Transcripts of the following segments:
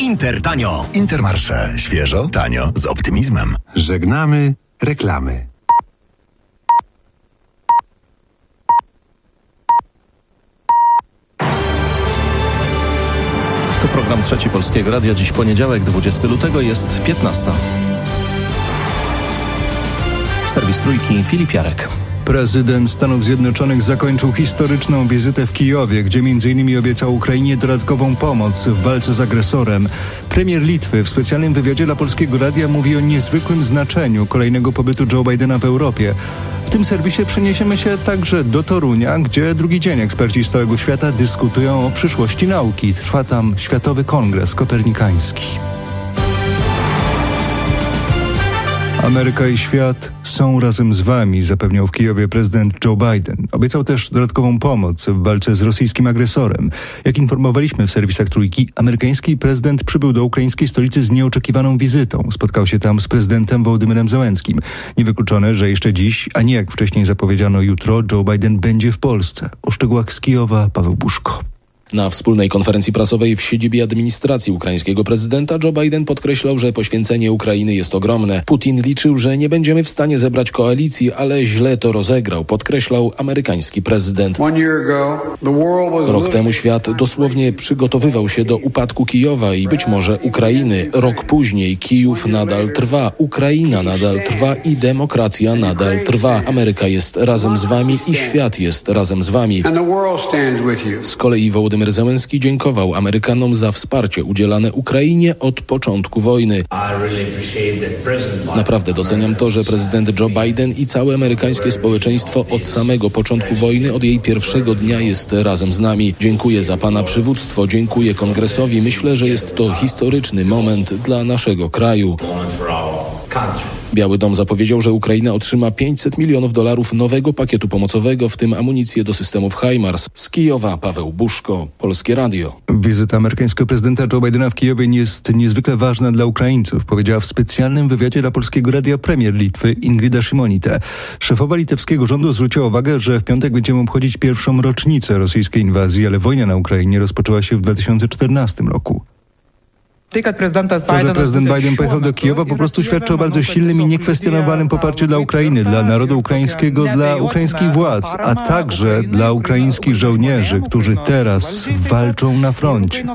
Intertanio. Intermarché. Świeżo, tanio, z optymizmem. Żegnamy reklamy. To program Trzeci Polskiego Radia. Dziś poniedziałek, 20 lutego, jest 15. Serwis Trójki, Filip Jarek. Prezydent Stanów Zjednoczonych zakończył historyczną wizytę w Kijowie, gdzie m.in. obiecał Ukrainie dodatkową pomoc w walce z agresorem. Premier Litwy w specjalnym wywiadzie dla Polskiego Radia mówi o niezwykłym znaczeniu kolejnego pobytu Joe Bidena w Europie. W tym serwisie przeniesiemy się także do Torunia, gdzie drugi dzień eksperci z całego świata dyskutują o przyszłości nauki. Trwa tam Światowy Kongres Kopernikański. Ameryka i świat są razem z wami, zapewniał w Kijowie prezydent Joe Biden. Obiecał też dodatkową pomoc w walce z rosyjskim agresorem. Jak informowaliśmy w serwisach Trójki, amerykański prezydent przybył do ukraińskiej stolicy z nieoczekiwaną wizytą. Spotkał się tam z prezydentem Wołodymyrem Zełenskim. Niewykluczone, że jeszcze dziś, a nie jak wcześniej zapowiedziano jutro, Joe Biden będzie w Polsce. O szczegółach z Kijowa Paweł Buszko. Na wspólnej konferencji prasowej w siedzibie administracji ukraińskiego prezydenta Joe Biden podkreślał, że poświęcenie Ukrainy jest ogromne. Putin liczył, że nie będziemy w stanie zebrać koalicji, ale źle to rozegrał, podkreślał amerykański prezydent. Rok temu świat dosłownie przygotowywał się do upadku Kijowa i być może Ukrainy. Rok później Kijów nadal trwa, Ukraina nadal trwa i demokracja nadal trwa. Ameryka jest razem z wami i świat jest razem z wami. Z kolei Wołodymyr Zełenski dziękował Amerykanom za wsparcie udzielane Ukrainie od początku wojny. Naprawdę doceniam to, że prezydent Joe Biden i całe amerykańskie społeczeństwo od samego początku wojny, od jej pierwszego dnia jest razem z nami. Dziękuję za pana przywództwo, dziękuję Kongresowi. Myślę, że jest to historyczny moment dla naszego kraju. Biały Dom zapowiedział, że Ukraina otrzyma $500 milionów nowego pakietu pomocowego, w tym amunicję do systemów HIMARS. Z Kijowa Paweł Buszko, Polskie Radio. Wizyta amerykańskiego prezydenta Joe Bidena w Kijowie jest niezwykle ważna dla Ukraińców, powiedziała w specjalnym wywiadzie dla Polskiego Radia premier Litwy Ingrida Šimonytė. Szefowa litewskiego rządu zwróciła uwagę, że w piątek będziemy obchodzić pierwszą rocznicę rosyjskiej inwazji, ale wojna na Ukrainie rozpoczęła się w 2014 roku. To, że prezydent Biden pojechał do Kijowa, po prostu świadczy o bardzo silnym i niekwestionowanym poparciu dla Ukrainy, dla narodu ukraińskiego, dla ukraińskich władz, a także dla ukraińskich żołnierzy, którzy teraz walczą na froncie.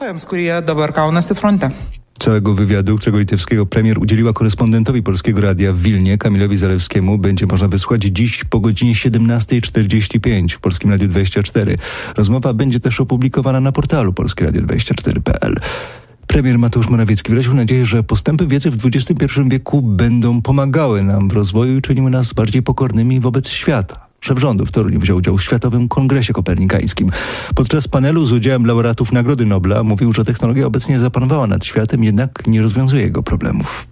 Całego wywiadu, którego litewskiego premier udzieliła korespondentowi Polskiego Radia w Wilnie, Kamilowi Zalewskiemu, będzie można wysłuchać dziś po godzinie 17:45 w Polskim Radiu 24. Rozmowa będzie też opublikowana na portalu polskieradio24.pl. Premier Mateusz Morawiecki wyraził nadzieję, że postępy wiedzy w XXI wieku będą pomagały nam w rozwoju i czyniły nas bardziej pokornymi wobec świata. Szef rządu w Toruniu wziął udział w Światowym Kongresie Kopernikańskim. Podczas panelu z udziałem laureatów Nagrody Nobla mówił, że technologia obecnie zapanowała nad światem, jednak nie rozwiązuje jego problemów.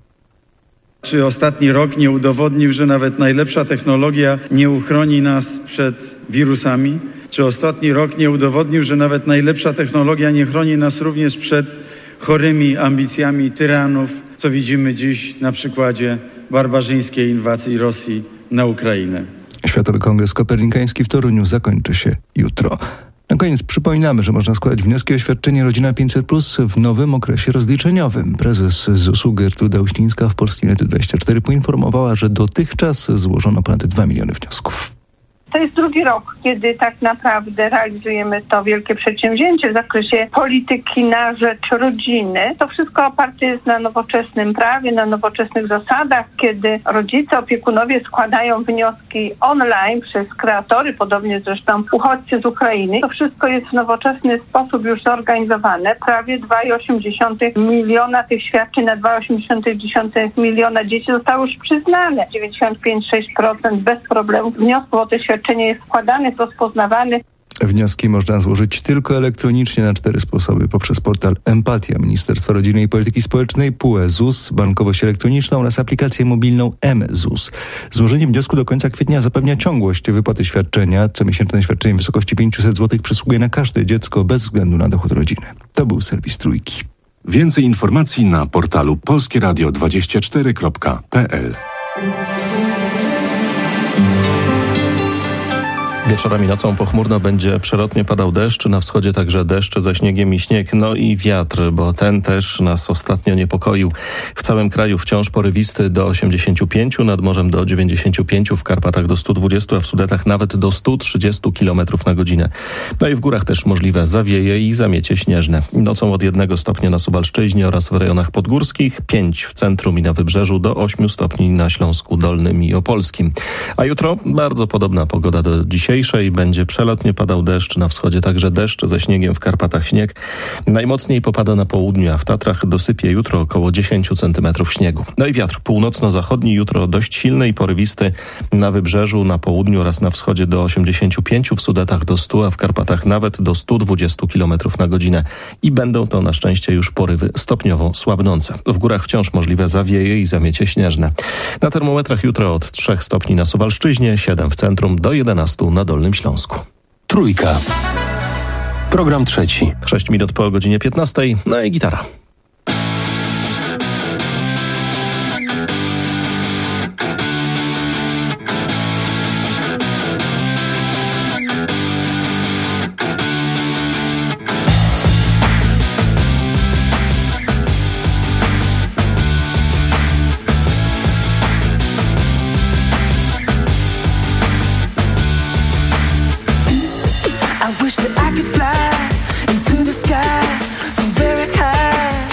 Czy ostatni rok nie udowodnił, że nawet najlepsza technologia nie uchroni nas przed wirusami? Czy ostatni rok nie udowodnił, że nawet najlepsza technologia nie chroni nas również przed chorymi ambicjami tyranów, co widzimy dziś na przykładzie barbarzyńskiej inwazji Rosji na Ukrainę? Światowy Kongres Kopernikański w Toruniu zakończy się jutro. Na koniec przypominamy, że można składać wnioski o świadczenie Rodzina 500+ w nowym okresie rozliczeniowym. Prezes ZUS-u Gertruda Uścińska w Polskim Radiu 24 poinformowała, że dotychczas złożono ponad 2 miliony wniosków. To jest drugi rok, kiedy tak naprawdę realizujemy to wielkie przedsięwzięcie w zakresie polityki na rzecz rodziny. To wszystko oparte jest na nowoczesnym prawie, na nowoczesnych zasadach, kiedy rodzice, opiekunowie składają wnioski online przez kreatory, podobnie zresztą uchodźcy z Ukrainy. To wszystko jest w nowoczesny sposób już zorganizowane. Prawie 2,8 miliona tych świadczeń na 2,8 miliona dzieci zostało już przyznane. 95,6% bez problemu wniosków o te świadczenie jest składany, jest rozpoznawany. Wnioski można złożyć tylko elektronicznie na 4 sposoby: poprzez portal Empatia Ministerstwa Rodziny i Polityki Społecznej, PUE ZUS, bankowość elektroniczną oraz aplikację mobilną mZUS. Złożenie wniosku do końca kwietnia zapewnia ciągłość wypłaty świadczenia. Comiesięczne świadczenie w wysokości 500 zł przysługuje na każde dziecko bez względu na dochód rodziny. To był serwis Trójki. Więcej informacji na portalu polskieradio24.pl. Wieczorami, nocą pochmurno, będzie przelotnie padał deszcz, na wschodzie także deszcz ze śniegiem i śnieg, no i wiatr, bo ten też nas ostatnio niepokoił. W całym kraju wciąż porywisty do 85, nad morzem do 95, w Karpatach do 120, a w Sudetach nawet do 130 km na godzinę. No i w górach też możliwe zawieje i zamiecie śnieżne. Nocą od 1 stopnia na Suwalszczyźnie oraz w rejonach podgórskich, 5 w centrum i na wybrzeżu, do 8 stopni na Śląsku Dolnym i Opolskim. A jutro bardzo podobna pogoda do dzisiejszej. Będzie przelotnie padał deszcz, na wschodzie także deszcz ze śniegiem, w Karpatach śnieg. Najmocniej popada na południu, a w Tatrach dosypie jutro około 10 cm śniegu. No i wiatr północno-zachodni jutro dość silny i porywisty na wybrzeżu, na południu oraz na wschodzie do 85, w Sudetach do 100, a w Karpatach nawet do 120 km na godzinę. I będą to na szczęście już porywy stopniowo słabnące. W górach wciąż możliwe zawieje i zamiecie śnieżne. Na termometrach jutro od 3 stopni na Suwalszczyźnie, 7 w centrum, do 11 na Dolnym Śląsku. Trójka. Program trzeci. 6 minut po godzinie 15, no i gitara. I wish that I could fly into the sky so very high.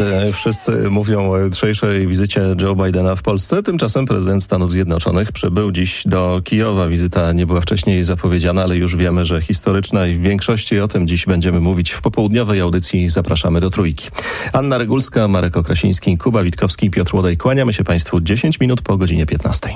Wszyscy mówią o jutrzejszej wizycie Joe Bidena w Polsce. Tymczasem prezydent Stanów Zjednoczonych przybył dziś do Kijowa. Wizyta nie była wcześniej zapowiedziana, ale już wiemy, że historyczna i w większości o tym dziś będziemy mówić w popołudniowej audycji. Zapraszamy do Trójki. Anna Regulska, Marek Okrasiński, Kuba Witkowski, Piotr Łodej. Kłaniamy się Państwu 10 minut po godzinie 15.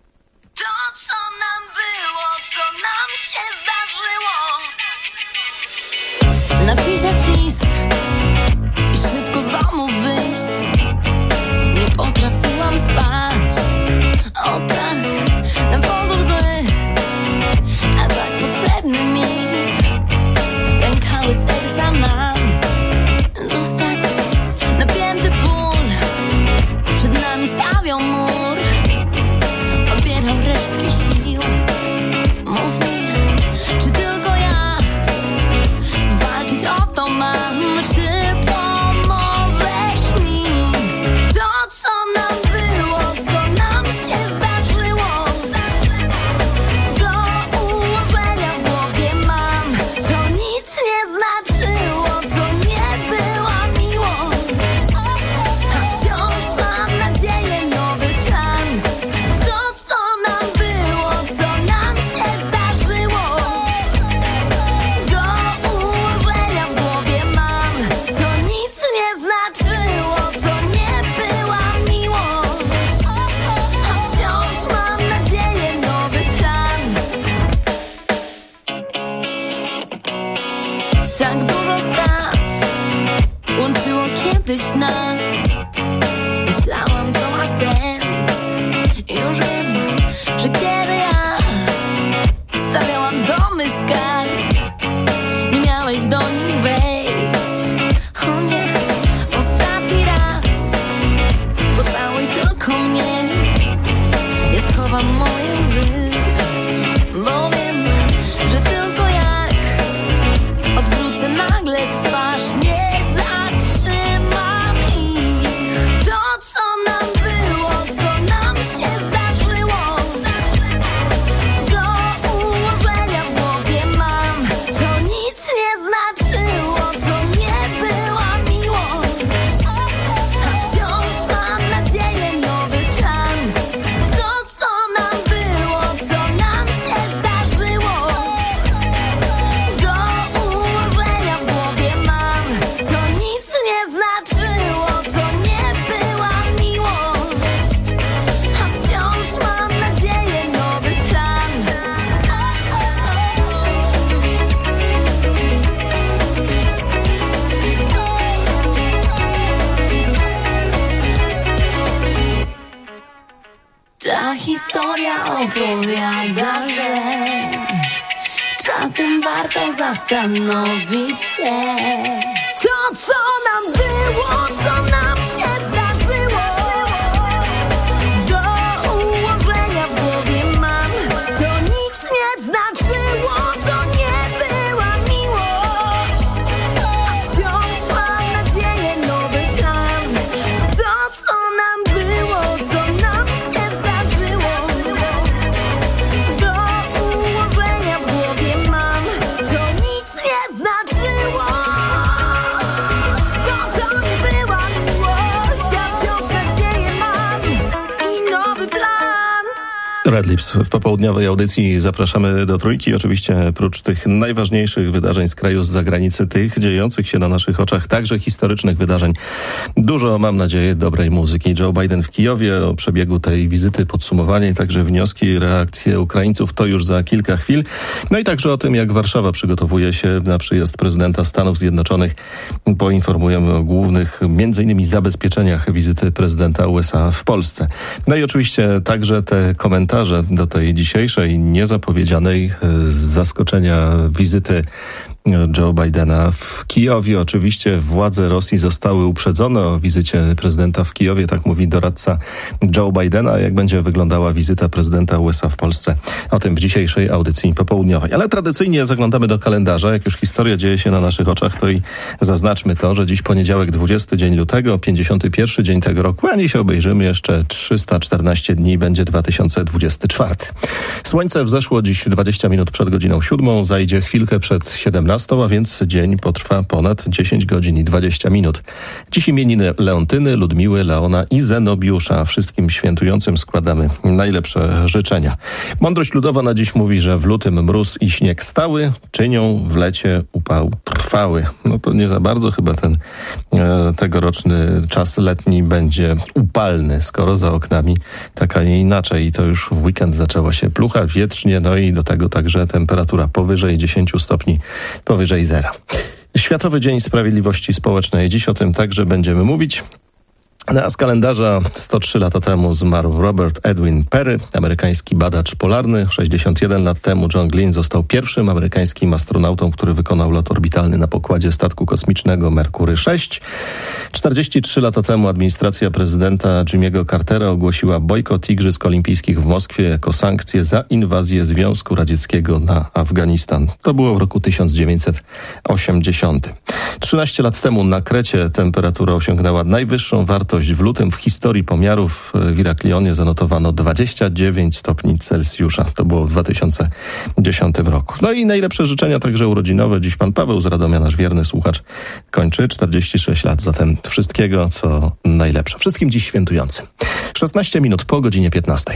Napisać list i szybko z domu wyjść. Nie potrafiłam spać. O tak, na pozór zły, a tak potrzebny mi. Pękały serca nam zostać. Napięty ból przed nami stawiał mur. Odbierał resztki sił. Mów mi, czy tylko ja walczyć o to mam, czy pomożesz mi? To, co nam było, co nam się zdarzyło, do ułożenia w głowie mam. To nic nie znaczyło, to nie była miłość, a wciąż mam nadzieję, nowy plan. To, co nam było, co nam się zdarzyło, do ułożenia w głowie mam. To nic nie znaczyło, to nie była miłość, a wciąż mam nadzieję, nowy plan. Tak dużo spraw łączyło kiedyś nas. Myślałam, to ma sens. Już wiem, że kiedy ja stawiałam domy z kart, nie miałeś do nich wejść. O nie, ostatni raz pocałuj tylko mnie. Ja schowam moje łzy, bo wiem, że tylko jak odwrócę nagle twarz, nie zatrzymam ich. To, co nam było, co nam się zdarzyło, do ułożenia w głowie mam. To nic nie znaczyło, to nie była miłość, a wciąż mam nadzieję, nowy plan. To, co nam było, co nam się zdarzyło, do ułożenia w głowie mam. To nic nie znaczyło, to nie była miłość, a wciąż mam nadzieję, nowy plan. Ta historia opowiada, że czasem warto zastanowić się. To, co nam było, co nam się zdarzyło, do ułożenia w głowie mam. To nic nie znaczyło, to nie była miłość, a wciąż mam nadzieję, nowy plan. To, co nam było, co nam się zdarzyło, do ułożenia w głowie mam. To nic nie znaczyło, bo to nie była miłość, a wciąż nadzieję mam i nowy plan. Red Lips w popołudniowej audycji. Zapraszamy do Trójki. Oczywiście prócz tych najważniejszych wydarzeń z kraju, z zagranicy, tych dziejących się na naszych oczach, także historycznych wydarzeń. Dużo, mam nadzieję, dobrej muzyki. Joe Biden w Kijowie, o przebiegu tej wizyty, podsumowanie i także wnioski, reakcje Ukraińców, to już za kilka chwil. No i także o tym, jak Warszawa przygotowuje się na przyjazd prezydenta Stanów Zjednoczonych. Poinformujemy o głównych, między innymi zabezpieczeniach wizyty prezydenta USA w Polsce. No i oczywiście także te komentarze do tej dzisiejszej, niezapowiedzianej z zaskoczenia wizyty Joe Bidena w Kijowie. Oczywiście władze Rosji zostały uprzedzone o wizycie prezydenta w Kijowie, tak mówi doradca Joe Bidena. Jak będzie wyglądała wizyta prezydenta USA w Polsce? O tym w dzisiejszej audycji popołudniowej. Ale tradycyjnie zaglądamy do kalendarza. Jak już historia dzieje się na naszych oczach, to i zaznaczmy to, że dziś poniedziałek, 20 dzień lutego, 51 dzień tego roku, a dzisiaj obejrzymy jeszcze 314 dni, będzie 2024. Słońce wzeszło dziś 20 minut przed godziną 7, zajdzie chwilkę przed 17. nastał, a więc dzień potrwa ponad 10 godzin i 20 minut. Dziś imieniny Leontyny, Ludmiły, Leona i Zenobiusza. Wszystkim świętującym składamy najlepsze życzenia. Mądrość ludowa na dziś mówi, że w lutym mróz i śnieg stały, czynią w lecie upał trwały. No to nie za bardzo chyba ten tegoroczny czas letni będzie upalny, skoro za oknami tak, a nie inaczej. I to już w weekend zaczęła się plucha, wietrznie, no i do tego także temperatura powyżej 10 stopni, powyżej zera. Światowy Dzień Sprawiedliwości Społecznej. Dziś o tym także będziemy mówić. A z kalendarza 103 lata temu zmarł Robert Edwin Peary, amerykański badacz polarny. 61 lat temu John Glenn został pierwszym amerykańskim astronautą, który wykonał lot orbitalny na pokładzie statku kosmicznego Merkury 6. 43 lata temu administracja prezydenta Jimmy'ego Cartera ogłosiła bojkot Igrzysk Olimpijskich w Moskwie jako sankcję za inwazję Związku Radzieckiego na Afganistan. To było w roku 1980. 13 lat temu na Krecie temperatura osiągnęła najwyższą wartość w lutym w historii pomiarów. W Iraklionie zanotowano 29 stopni Celsjusza. To było w 2010 roku. No i najlepsze życzenia także urodzinowe. Dziś pan Paweł z Radomia, nasz wierny słuchacz, kończy 46 lat. Zatem wszystkiego, co najlepsze. Wszystkim dziś świętującym. 16 minut po godzinie 15.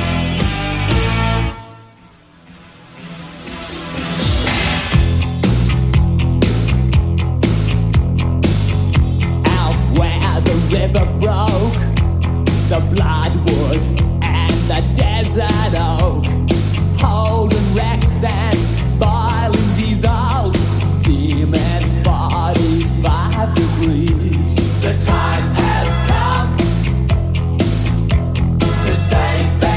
River broke, the bloodwood and the desert oak, holding wrecks and boiling diesels, steaming 45 degrees. The time has come to save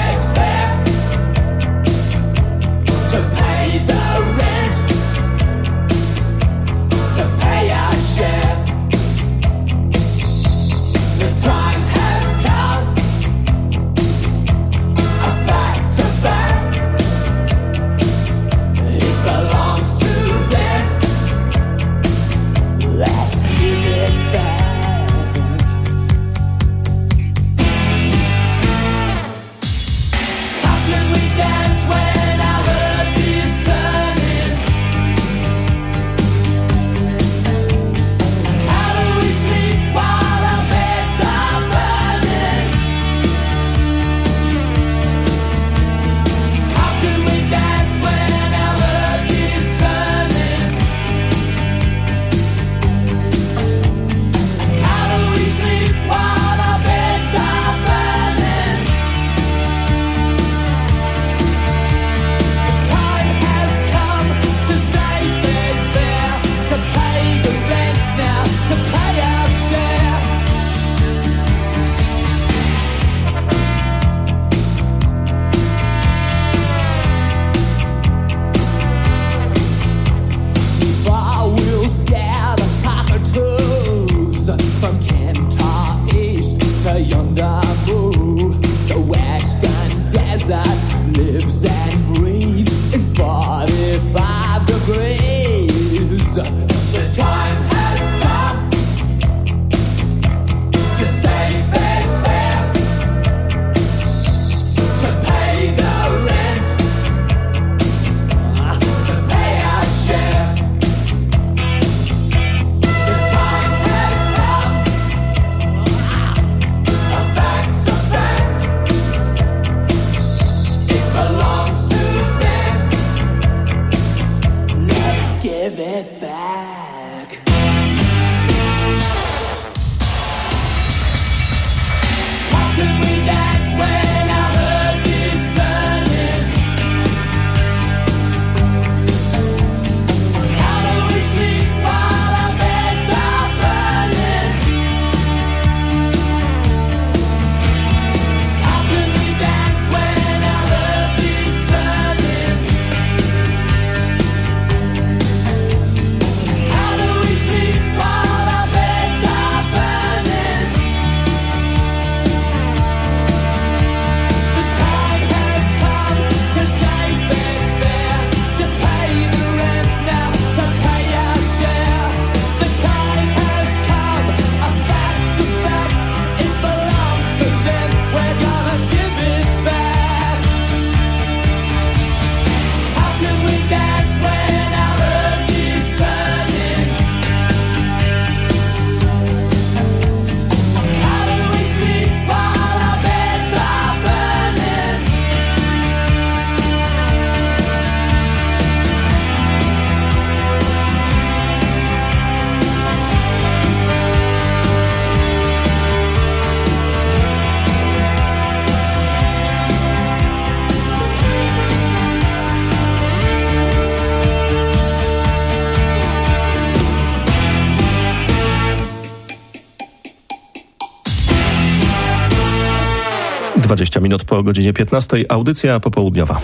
20 minut po godzinie 15. Audycja popołudniowa.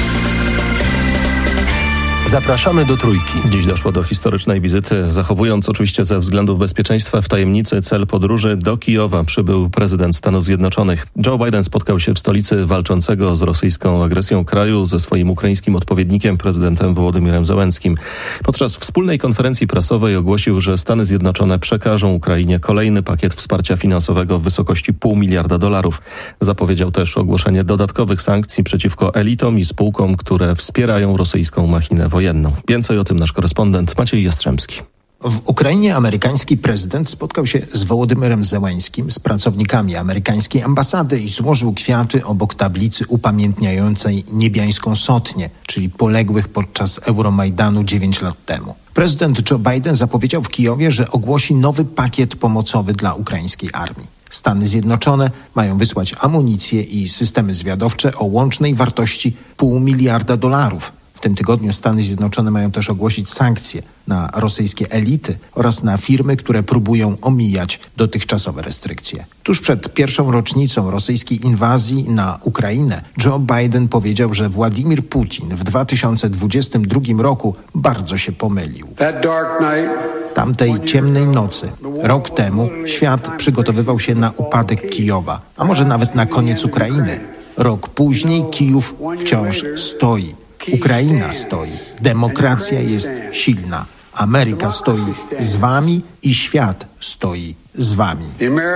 Zapraszamy do Trójki. Dziś doszło do historycznej wizyty. Zachowując oczywiście ze względów bezpieczeństwa w tajemnicy cel podróży, do Kijowa przybył prezydent Stanów Zjednoczonych. Joe Biden spotkał się w stolicy walczącego z rosyjską agresją kraju ze swoim ukraińskim odpowiednikiem, prezydentem Wołodymyrem Zełenskim. Podczas wspólnej konferencji prasowej ogłosił, że Stany Zjednoczone przekażą Ukrainie kolejny pakiet wsparcia finansowego w wysokości $500 miliarda. Zapowiedział też ogłoszenie dodatkowych sankcji przeciwko elitom i spółkom, które wspierają rosyjską machinę wojenną. Więcej o tym nasz korespondent Maciej Jastrzębski. W Ukrainie amerykański prezydent spotkał się z Wołodymyrem Zełenskim, z pracownikami amerykańskiej ambasady i złożył kwiaty obok tablicy upamiętniającej niebiańską sotnię, czyli poległych podczas Euromajdanu 9 lat temu. Prezydent Joe Biden zapowiedział w Kijowie, że ogłosi nowy pakiet pomocowy dla ukraińskiej armii. Stany Zjednoczone mają wysłać amunicję i systemy zwiadowcze o łącznej wartości $500 miliarda. W tym tygodniu Stany Zjednoczone mają też ogłosić sankcje na rosyjskie elity oraz na firmy, które próbują omijać dotychczasowe restrykcje. Tuż przed pierwszą rocznicą rosyjskiej inwazji na Ukrainę Joe Biden powiedział, że Władimir Putin w 2022 roku bardzo się pomylił. Tamtej ciemnej nocy, rok temu, świat przygotowywał się na upadek Kijowa, a może nawet na koniec Ukrainy. Rok później Kijów wciąż stoi. Ukraina stoi, demokracja jest silna, Ameryka stoi z wami i świat stoi z wami.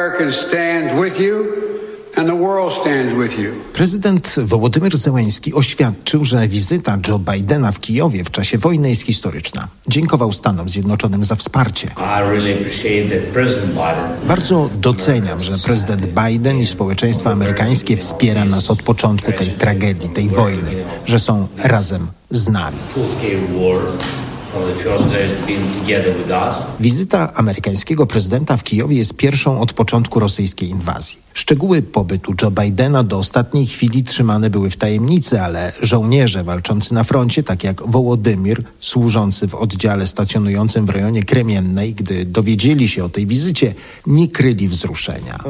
Prezydent Wołodymyr Zełenski oświadczył, że wizyta Joe Bidena w Kijowie w czasie wojny jest historyczna. Dziękował Stanom Zjednoczonym za wsparcie. Bardzo doceniam, że prezydent Biden i społeczeństwo amerykańskie wspiera nas od początku tej tragedii, tej wojny, że są razem z nami. Wizyta amerykańskiego prezydenta w Kijowie jest pierwszą od początku rosyjskiej inwazji. Szczegóły pobytu Joe Bidena do ostatniej chwili trzymane były w tajemnicy, ale żołnierze walczący na froncie, tak jak Wołodymir, służący w oddziale stacjonującym w rejonie Kremiennej, gdy dowiedzieli się o tej wizycie, nie kryli wzruszenia.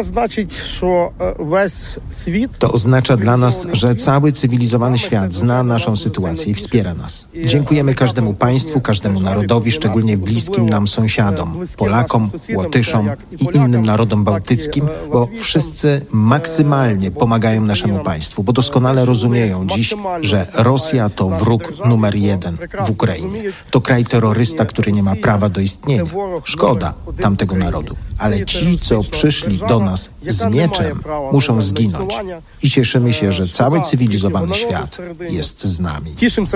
To oznacza dla nas, że cały cywilizowany świat zna naszą sytuację i wspiera nas. Dziękujemy każdemu państwu, każdemu narodowi, szczególnie bliskim nam sąsiadom, Polakom, Łotyszom i innym narodom bałtyckim, bo wszyscy maksymalnie pomagają naszemu państwu, bo doskonale rozumieją dziś, że Rosja to wróg numer 1 w Ukrainie. To kraj terrorysta, który nie ma prawa do istnienia. Szkoda tamtego narodu. Ale ci, co przyszli do nas z mieczem, muszą zginąć. I cieszymy się, że cały cywilizowany świat jest z nami.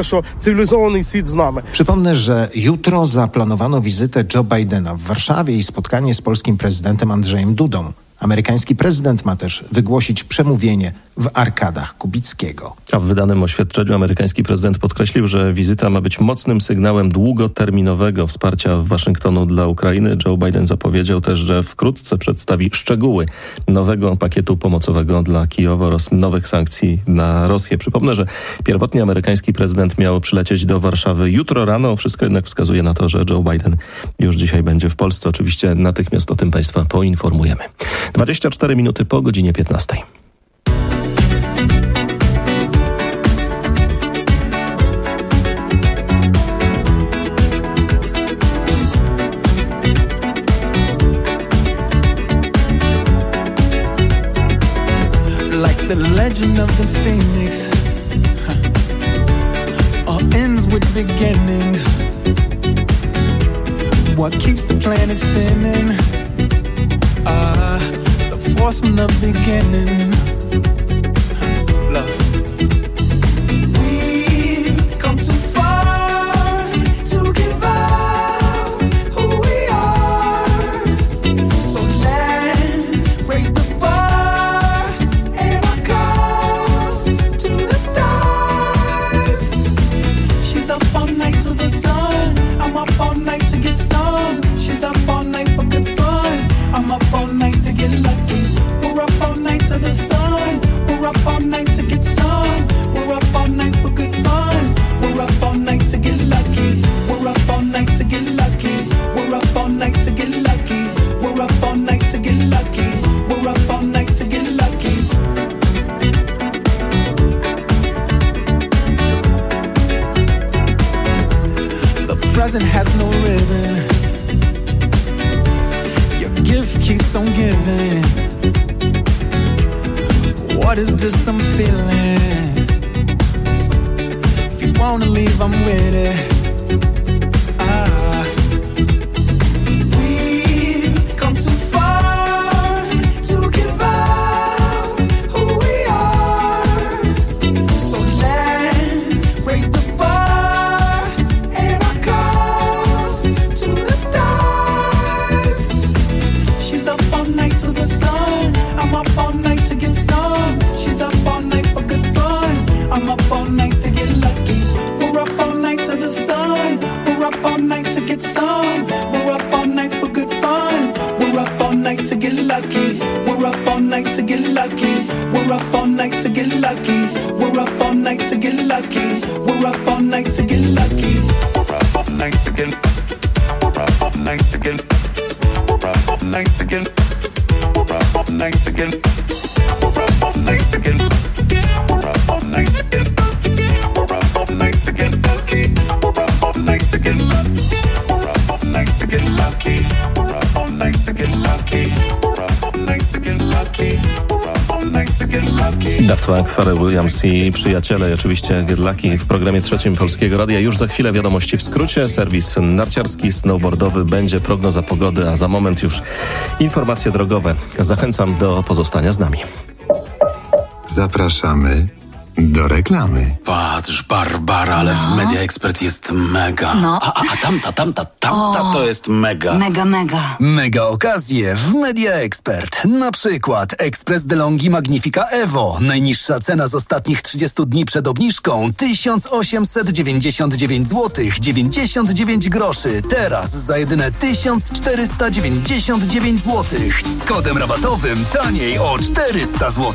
Przypomnę, że jutro zaplanowano wizytę Joe Bidena w Warszawie i spotkanie z polskim prezydentem Andrzejem Dudą. Amerykański prezydent ma też wygłosić przemówienie w arkadach Kubickiego. A w wydanym oświadczeniu amerykański prezydent podkreślił, że wizyta ma być mocnym sygnałem długoterminowego wsparcia Waszyngtonu dla Ukrainy. Joe Biden zapowiedział też, że wkrótce przedstawi szczegóły nowego pakietu pomocowego dla Kijowa oraz nowych sankcji na Rosję. Przypomnę, że pierwotnie amerykański prezydent miał przylecieć do Warszawy jutro rano. Wszystko jednak wskazuje na to, że Joe Biden już dzisiaj będzie w Polsce. Oczywiście natychmiast o tym Państwa poinformujemy. 24 minuty po godzinie 15. Like the legend of the phoenix, all ends with beginnings. What keeps the planet spinning? The force from the beginning. Love. We've come too far to give up who we are. So let's raise the bar and our cause to the stars. She's up all night to the sun. I'm up all night to get some. She's up all night for good fun. I'm up all night to get lucky. We're up all night to the sun. present has no ribbon. Your gift keeps on giving. What is this I'm feeling? If you wanna leave, I'm with it. We've come too far to give up who we are. So let's raise the bar and our cups to the stars. She's up all night to the sun. I'm up all night to get some. She's up all night for good fun. I'm up all night to get lucky. We're up all night to the sun. We're up all night to get some. We're up all night for good fun. We're up all night to get lucky. We're up all night to get lucky. We're up all night to get lucky. We're up all night to get lucky. We're up all night to get lucky. We're up all night to get. We're up all night to get. We're up all night to get. We're up all night to get. We're up all night to get. We're up all night to get. We're up all night to get lucky. We're up all night to get lucky. We're up all night to get lucky. We're up all night to get lucky. We're up all night to get lucky. We're up all night to get lucky. Daft Punk, Pharrell Williams i przyjaciele, i oczywiście Get Lucky w programie trzecim Polskiego Radia. Już za chwilę wiadomości w skrócie. Serwis narciarski, snowboardowy, będzie prognoza pogody, a za moment już informacje drogowe. Zachęcam do pozostania z nami. Zapraszamy do reklamy. Patrz, Barbara, ale w Media Expert jest mega. No. A tamta to jest mega. Mega. Mega okazje w Media Expert. Na przykład Express DeLonghi Magnifica Evo. Najniższa cena z ostatnich 30 dni przed obniżką 1899 zł 99 groszy. Teraz za jedyne 1499 zł. Z kodem rabatowym taniej o 400 zł.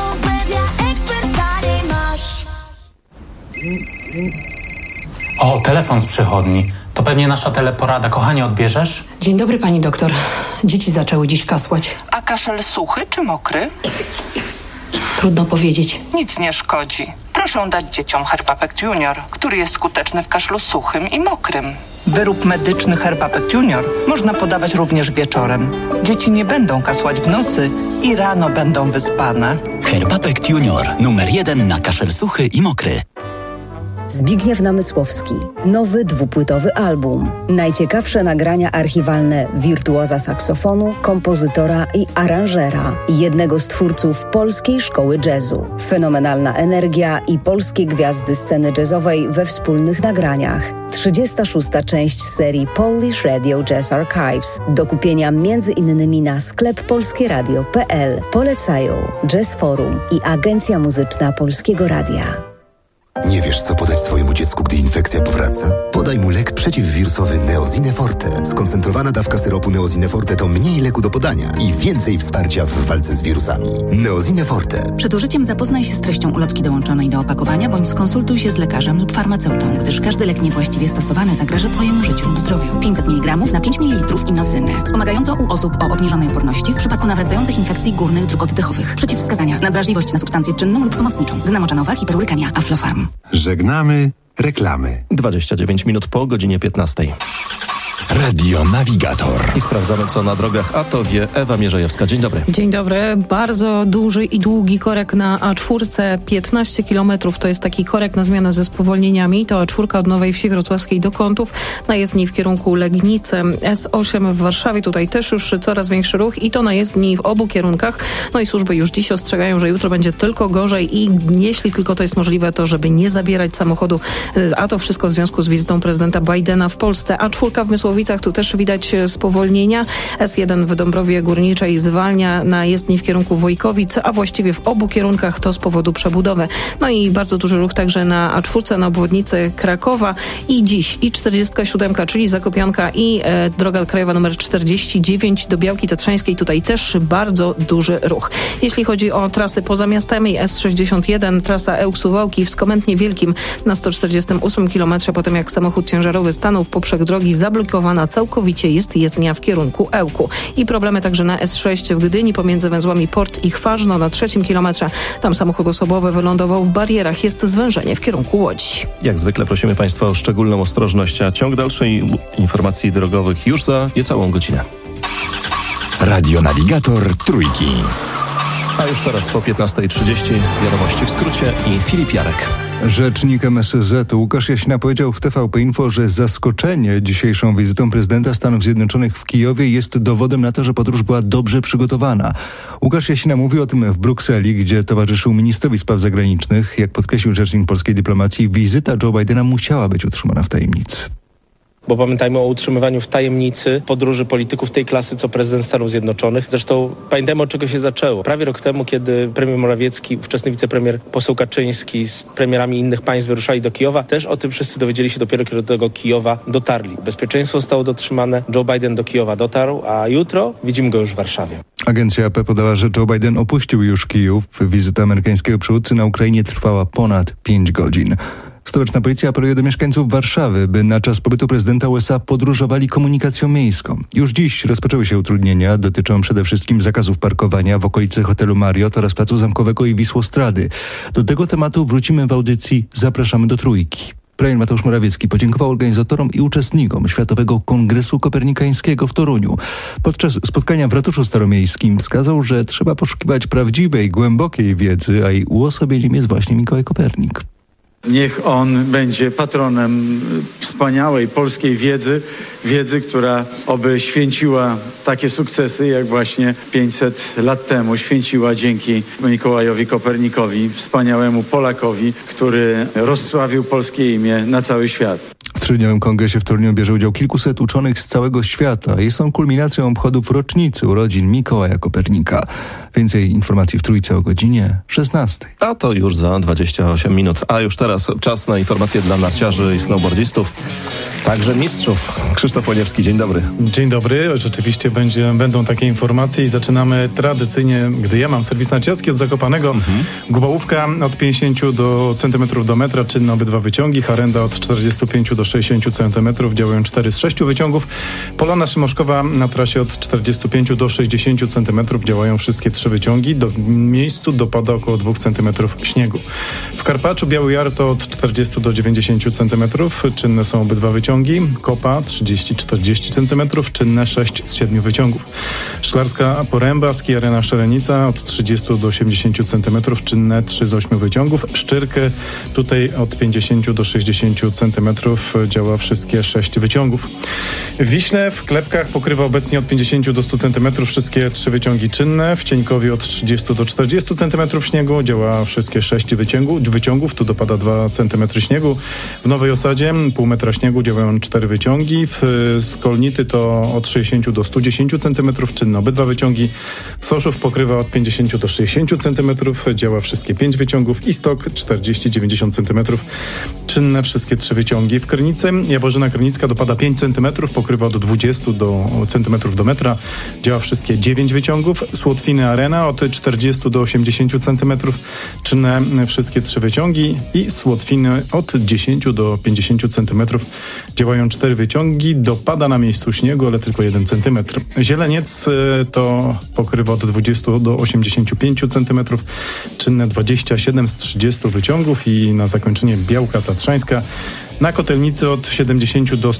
O, telefon z przychodni. To pewnie nasza teleporada. Kochanie, odbierzesz? Dzień dobry, pani doktor. Dzieci zaczęły dziś kasłać. A kaszel suchy czy mokry? Trudno powiedzieć. Nic nie szkodzi. Proszę dać dzieciom Herbapect Junior, który jest skuteczny w kaszlu suchym i mokrym. Wyrób medyczny Herbapect Junior można podawać również wieczorem. Dzieci nie będą kasłać w nocy i rano będą wyspane. Herbapect Junior, numer 1 na kaszel suchy i mokry. Zbigniew Namysłowski. Nowy dwupłytowy album. Najciekawsze nagrania archiwalne wirtuoza saksofonu, kompozytora i aranżera. Jednego z twórców polskiej szkoły jazzu. Fenomenalna energia i polskie gwiazdy sceny jazzowej we wspólnych nagraniach. 36. część serii Polish Radio Jazz Archives. Do kupienia m.in. na sklep polskieradio.pl. Polecają Jazz Forum i Agencja Muzyczna Polskiego Radia. Nie wiesz, co podać swojemu dziecku, gdy infekcja powraca? Podaj mu lek przeciwwirusowy Neosine Forte. Skoncentrowana dawka syropu Neosine Forte to mniej leku do podania i więcej wsparcia w walce z wirusami. Neosine Forte. Przed użyciem zapoznaj się z treścią ulotki dołączonej do opakowania bądź skonsultuj się z lekarzem lub farmaceutą, gdyż każdy lek niewłaściwie stosowany zagraża Twojemu życiu lub zdrowiu. 500 mg na 5 ml inocyny. Wspomagająco u osób o obniżonej odporności w przypadku nawracających infekcji górnych dróg oddechowych. Przeciwwskazania: nadwrażliwość na substancję czynną lub pomocniczą. Dynamoczanowa, hiperurykemia, Aflofarm. Żegnamy reklamy. 29 minut po godzinie 15. Radio Navigator. I sprawdzamy, co na drogach, a to wie Ewa Mierzejewska. Dzień dobry. Dzień dobry. Bardzo duży i długi korek na A4. 15 km to jest taki korek na zmianę ze spowolnieniami. To A4 od Nowej Wsi Wrocławskiej do Kątów. Na jezdni w kierunku Legnicy. S8 w Warszawie. Tutaj też już coraz większy ruch i to na jezdni w obu kierunkach. No i służby już dziś ostrzegają, że jutro będzie tylko gorzej i jeśli tylko to jest możliwe, to żeby nie zabierać samochodu. A to wszystko w związku z wizytą prezydenta Bidena w Polsce. A4 w Mysłowicach, tu też widać spowolnienia. S1 w Dąbrowie Górniczej zwalnia na jezdni w kierunku Wojkowic, a właściwie w obu kierunkach to z powodu przebudowy. No i bardzo duży ruch także na A4 na obwodnicy Krakowa i dziś i 47, czyli Zakopianka i droga krajowa numer 49 do Białki Tatrzańskiej. Tutaj też bardzo duży ruch. Jeśli chodzi o trasy poza miastami, S61, trasa Ełk-Suwałki w Skomentnie Wielkim na 148 km, potem jak samochód ciężarowy stanął w poprzek drogi, zablokowany zablokowana całkowicie jest jezdnia w kierunku Ełku. I problemy także na S6 w Gdyni pomiędzy węzłami Port i Chważno na 3. kilometrze. Tam samochód osobowy wylądował w barierach. Jest zwężenie w kierunku Łodzi. Jak zwykle prosimy Państwa o szczególną ostrożność, a ciąg dalszej informacji drogowych już za niecałą godzinę. Radionawigator Trójki. A już teraz po 15:30 wiadomości w skrócie i Filip Jarek. Rzecznik MSZ Łukasz Jasina powiedział w TVP Info, że zaskoczenie dzisiejszą wizytą prezydenta Stanów Zjednoczonych w Kijowie jest dowodem na to, że podróż była dobrze przygotowana. Łukasz Jasina mówił o tym w Brukseli, gdzie towarzyszył ministrowi spraw zagranicznych. Jak podkreślił rzecznik polskiej dyplomacji, wizyta Joe Bidena musiała być utrzymana w tajemnicy. Bo pamiętajmy o utrzymywaniu w tajemnicy podróży polityków tej klasy, co prezydent Stanów Zjednoczonych. Zresztą pamiętajmy, od czego się zaczęło. Prawie rok temu, kiedy premier Morawiecki, ówczesny wicepremier, poseł Kaczyński z premierami innych państw wyruszali do Kijowa, też o tym wszyscy dowiedzieli się dopiero, kiedy do tego Kijowa dotarli. Bezpieczeństwo zostało dotrzymane, Joe Biden do Kijowa dotarł, a jutro widzimy go już w Warszawie. Agencja AP podała, że Joe Biden opuścił już Kijów. Wizyta amerykańskiego przywódcy na Ukrainie trwała ponad 5 godzin. Stołeczna policja apeluje do mieszkańców Warszawy, by na czas pobytu prezydenta USA podróżowali komunikacją miejską. Już dziś rozpoczęły się utrudnienia. Dotyczą przede wszystkim zakazów parkowania w okolicy hotelu Marriott oraz Placu Zamkowego i Wisłostrady. Do tego tematu wrócimy w audycji Zapraszamy do Trójki. Premier Mateusz Morawiecki podziękował organizatorom i uczestnikom Światowego Kongresu Kopernikańskiego w Toruniu. Podczas spotkania w Ratuszu Staromiejskim wskazał, że trzeba poszukiwać prawdziwej, głębokiej wiedzy, a jej uosobieniem jest właśnie Mikołaj Kopernik. Niech on będzie patronem wspaniałej polskiej wiedzy, która oby święciła takie sukcesy, jak właśnie 500 lat temu święciła dzięki Mikołajowi Kopernikowi, wspaniałemu Polakowi, który rozsławił polskie imię na cały świat. W trzydniowym kongresie w Toruniu bierze udział kilkuset uczonych z całego świata. Jest on kulminacją obchodów rocznicy urodzin Mikołaja Kopernika. Więcej informacji w Trójce o godzinie 16. A to już za 28 minut. A już teraz czas na informacje dla narciarzy i snowboardzistów, także mistrzów. Krzysztof Łaniewski, dzień dobry. Dzień dobry. Rzeczywiście będą takie informacje i zaczynamy tradycyjnie, gdy ja mam serwis narciarski od Zakopanego. Gubałówka od 50 cm do metra, czynne obydwa wyciągi. Harenda od 45 do 60 cm, działają 4 z 6 wyciągów. Polona Szymoszkowa na trasie od 45 do 60 cm, działają wszystkie 3 wyciągi. Do miejscu dopada około 2 cm śniegu. W Karpaczu Biały Jar to od 40 do 90 cm, czynne są obydwa wyciągi. Kopa 30-40 cm, czynne 6 z 7 wyciągów. Szklarska Poręba, Ski Arena Szerenica od 30 do 80 cm, czynne 3 z 8 wyciągów. Szczyrkę tutaj od 50 do 60 cm, działa wszystkie 6 wyciągów. W Wiśle w Klepkach pokrywa obecnie od 50 do 100 cm wszystkie 3 wyciągi czynne. W Cieńkowie od 30 do 40 cm śniegu, działa wszystkie 6 wyciągów, tu dopada 2 cm śniegu. W Nowej Osadzie pół metra śniegu, działają 4 wyciągi. W Skolnity to od 60 do 110 cm, czynne obydwa wyciągi. Soszów pokrywa od 50 do 60 cm, działa wszystkie 5 wyciągów. I Stok 40-90 cm, czynne wszystkie 3 wyciągi. W Krynicy Jaworzyna Krynicka dopada 5 cm, pokrywa od 20 cm do metra, działa wszystkie 9 wyciągów. Słotwiny Arena od 40 do 80 cm, czynne wszystkie 3 wyciągi. I Słotwiny od 10 do 50 cm, działają 4 wyciągi, dopada na miejscu śniegu, ale tylko 1 cm. Zieleniec to pokrywa od 20 do 85 cm, czynne 27 z 30 wyciągów. I na zakończenie Białka Tatrzańska na Kotelnicy od 70 do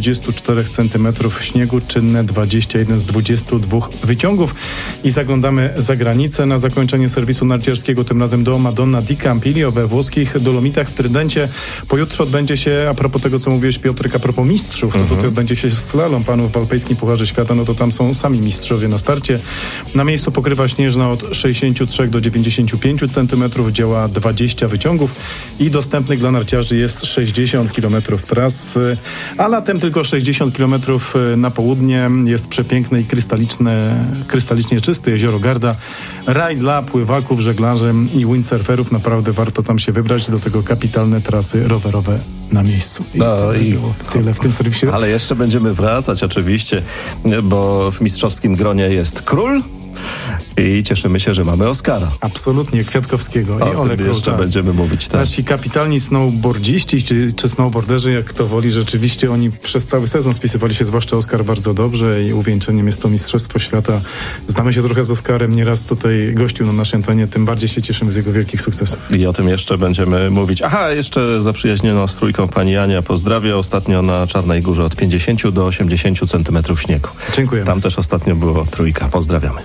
134 cm śniegu, czynne 21 z 22 wyciągów. I zaglądamy za granicę na zakończenie serwisu narciarskiego, tym razem do Madonna di Campiglio we włoskich Dolomitach w Trydencie. Pojutrze odbędzie się, a propos tego, co mówiłeś, Piotrek, a propos mistrzów, to tutaj odbędzie się slalom panów w Alpejskim Pucharze Świata, no to tam są sami mistrzowie na starcie. Na miejscu pokrywa śnieżna od 63 do 95 cm, działa 20 wyciągów i dostępnych dla narciarzy jest 60 km tras, a latem tylko 60 km na południe. Jest przepiękne i krystalicznie czyste jezioro Garda. Raj dla pływaków, żeglarzy i windsurferów. Naprawdę warto tam się wybrać. Do tego kapitalne trasy rowerowe na miejscu. I tyle w tym serwisie. Ale jeszcze będziemy wracać oczywiście, bo w mistrzowskim gronie jest król I cieszymy się, że mamy Oskara. Absolutnie, Kwiatkowskiego i O Ole tym jeszcze Klucza. będziemy mówić. Tak. Nasi kapitalni snowboardziści czy snowboarderzy, jak to woli, rzeczywiście oni przez cały sezon spisywali się, zwłaszcza Oskar, bardzo dobrze i uwieńczeniem jest to Mistrzostwo Świata. Znamy się trochę z Oskarem, nieraz tutaj gościł na naszej antenie, tym bardziej się cieszymy z jego wielkich sukcesów. I o tym jeszcze będziemy mówić. Aha, jeszcze zaprzyjaźniono z trójką pani Ania pozdrawia. Ostatnio na Czarnej Górze od 50 do 80 centymetrów śniegu. Dziękuję. Tam też ostatnio było trójka. Pozdrawiamy.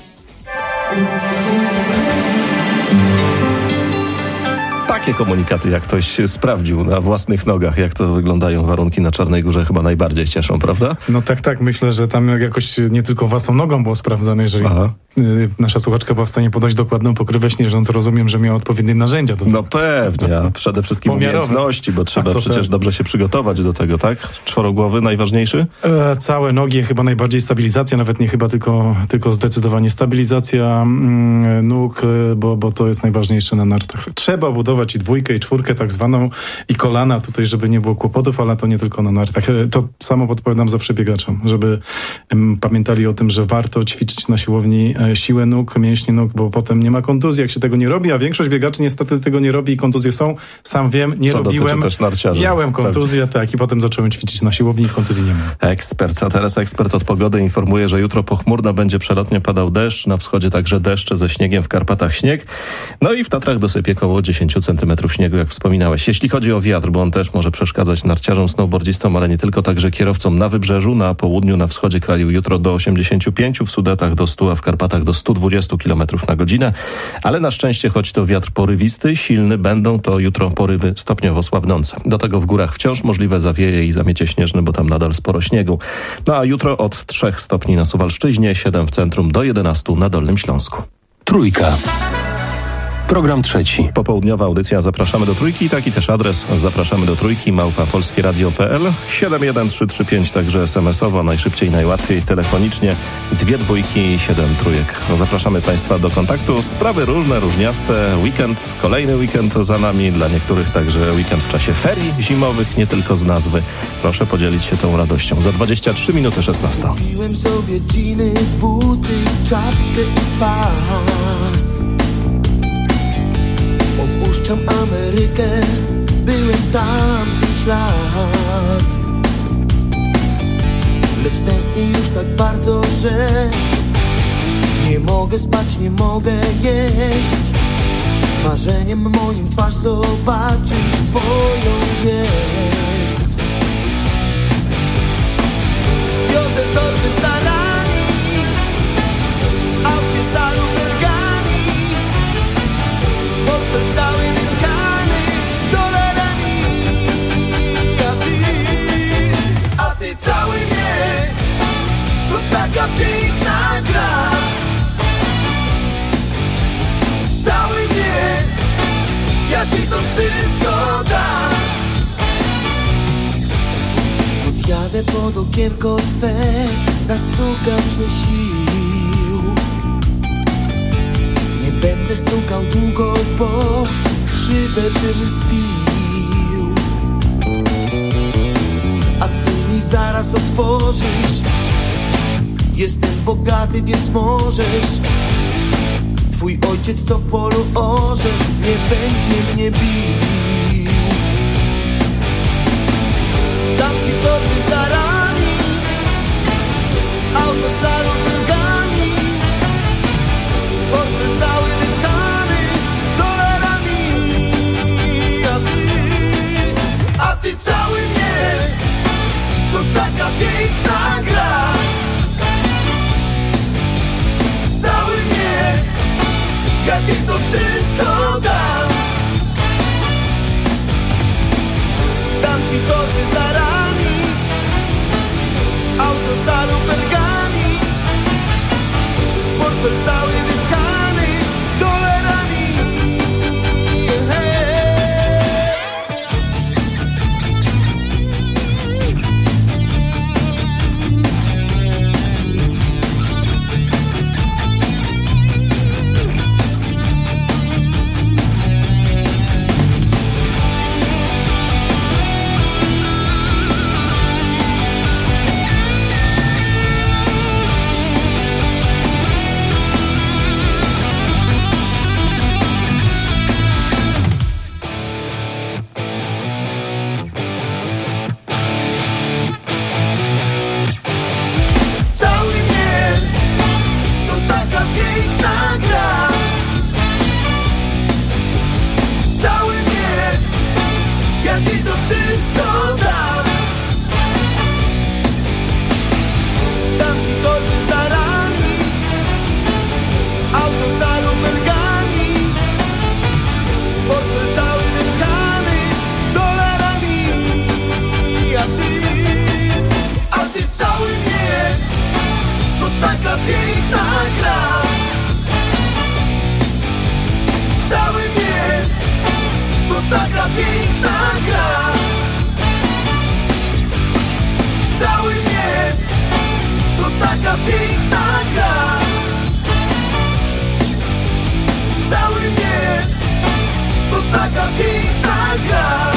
Takie komunikaty, jak ktoś sprawdził na własnych nogach, jak to wyglądają warunki na Czarnej Górze, chyba najbardziej cieszą, prawda? No tak, myślę, że tam jakoś nie tylko własną nogą było sprawdzane, jeżeli nasza słuchaczka była w stanie podać dokładną pokrywę śnieżną, to rozumiem, że miała odpowiednie narzędzia do tego. No pewnie, a przede wszystkim umiejętności, bo trzeba przecież dobrze się przygotować do tego, tak? Czworogłowy najważniejszy? Całe nogi, chyba najbardziej stabilizacja, nawet nie chyba, tylko zdecydowanie stabilizacja nóg, bo to jest najważniejsze na nartach. Trzeba budować i dwójkę, i czwórkę tak zwaną, i kolana tutaj, żeby nie było kłopotów, ale to nie tylko na nartach. To samo podpowiadam zawsze biegaczom, żeby pamiętali o tym, że warto ćwiczyć na siłowni siłę nóg, mięśnie nóg, bo potem nie ma kontuzji, jak się tego nie robi, a większość biegaczy niestety tego nie robi i kontuzje są. Sam wiem, nie robiłem. Też narciarzy. Miałem kontuzję, tak, i potem zacząłem ćwiczyć na siłowni i kontuzji nie miałem. Ekspert, a teraz ekspert od pogody informuje, że jutro pochmurno będzie przelotnie padał deszcz, na wschodzie także deszcze ze śniegiem, w Karpatach śnieg, no i w Tatrach dosypie około 10 centymetrów śniegu, jak wspominałeś. Jeśli chodzi o wiatr, bo on też może przeszkadzać narciarzom, snowboardzistom, ale nie tylko, także kierowcom na wybrzeżu, na południu, na wschodzie kraju jutro do 85, w Sudetach do 100, a w Karpatach do 120 km na godzinę, ale na szczęście, choć to wiatr porywisty, silny, będą to jutro porywy stopniowo słabnące. Do tego w górach wciąż możliwe zawieje i zamiecie śnieżne, bo tam nadal sporo śniegu. No a jutro od 3 stopni na Suwalszczyźnie, 7 w centrum, do 11 na Dolnym Śląsku. Trójka. Program trzeci. Popołudniowa audycja Zapraszamy do Trójki, taki też adres zapraszamy do Trójki @polskieradio.pl 71335, także SMS-owo, najszybciej, najłatwiej, telefonicznie 2 dwójki i 7 trójek. Zapraszamy Państwa do kontaktu. Sprawy różne, różniaste. Weekend, kolejny weekend za nami, dla niektórych także weekend w czasie ferii zimowych, nie tylko z nazwy. Proszę podzielić się tą radością. Za 23 minuty 16. Kupiłem sobie dżiny, buty, czapkę i pas. Opuszczam Amerykę, byłem tam 5 lat. Lecz tęsknię już tak bardzo, że nie mogę spać, nie mogę jeść. Marzeniem moim twarz zobaczyć twoją jest. Wiozę torby z darami, aucie stalu belgami, portfel cały wielkany, dolarami. A ty cały mnie, to taka piękna gra. Cały mnie, ja ci to wszystko dam. Podjadę pod okienko twe, zastukam co sił. Nie będę stukał długo, bo szybę bym zbił. A ty mi zaraz otworzysz. Jestem bogaty, więc możesz. Twój ojciec to w polu orze, nie będzie mnie bił. Dam ci torby z darami, auto staru drogami, portfel cały wypchany dolarami. A ty cały mnie, to taka piękna gra. Cały mnie, ja ci to wszystko dam. piękna gra. Cały wiek to taka piękna gra.